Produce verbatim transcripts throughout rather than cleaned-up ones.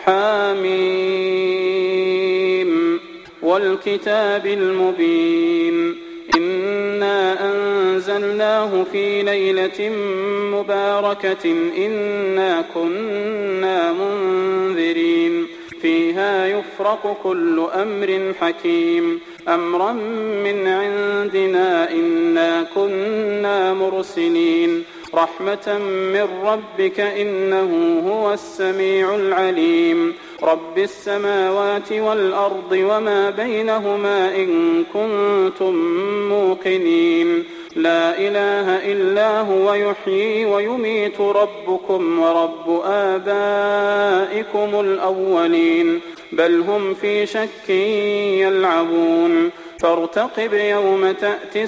حاميم والكتاب المبين إنا أنزلناه في ليلة مباركة إنا كنا منذرين فيها يفرق كل أمر حكيم أمرا من عندنا إنا كنا مرسلين رحمة من ربك إنه هو السميع العليم رب السماوات والأرض وما بينهما إن كنتم موقنين لا إله إلا هو يحيي ويميت ربكم ورب آبائكم الأولين بل هم في شك يلعبون فارتقب يوم تأتي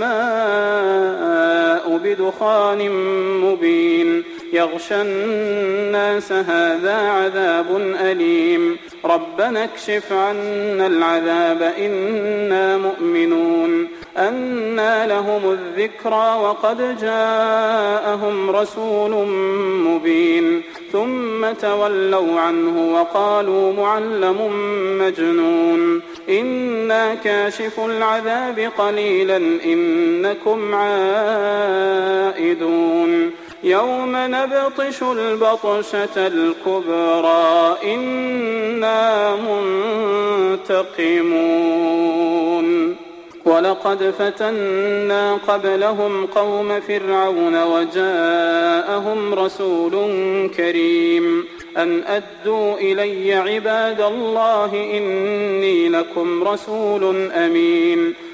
السماء بدخان مبين يغشى الناس هذا عذاب أليم ربنا اكشف عنا العذاب إنا مؤمنون أنى لهم الذكرى وقد جاءهم رسول مبين ثم تولوا عنه وقالوا معلم مجنون إنا كاشف العذاب قليلا إنكم عائدون يوم نبطش البطشة الكبرى إنا منتقمون ولقد فتنا قبلهم قوم فرعون وجاءهم رسول كريم أن أدوا إلي عباد الله إني لكم رسول أمين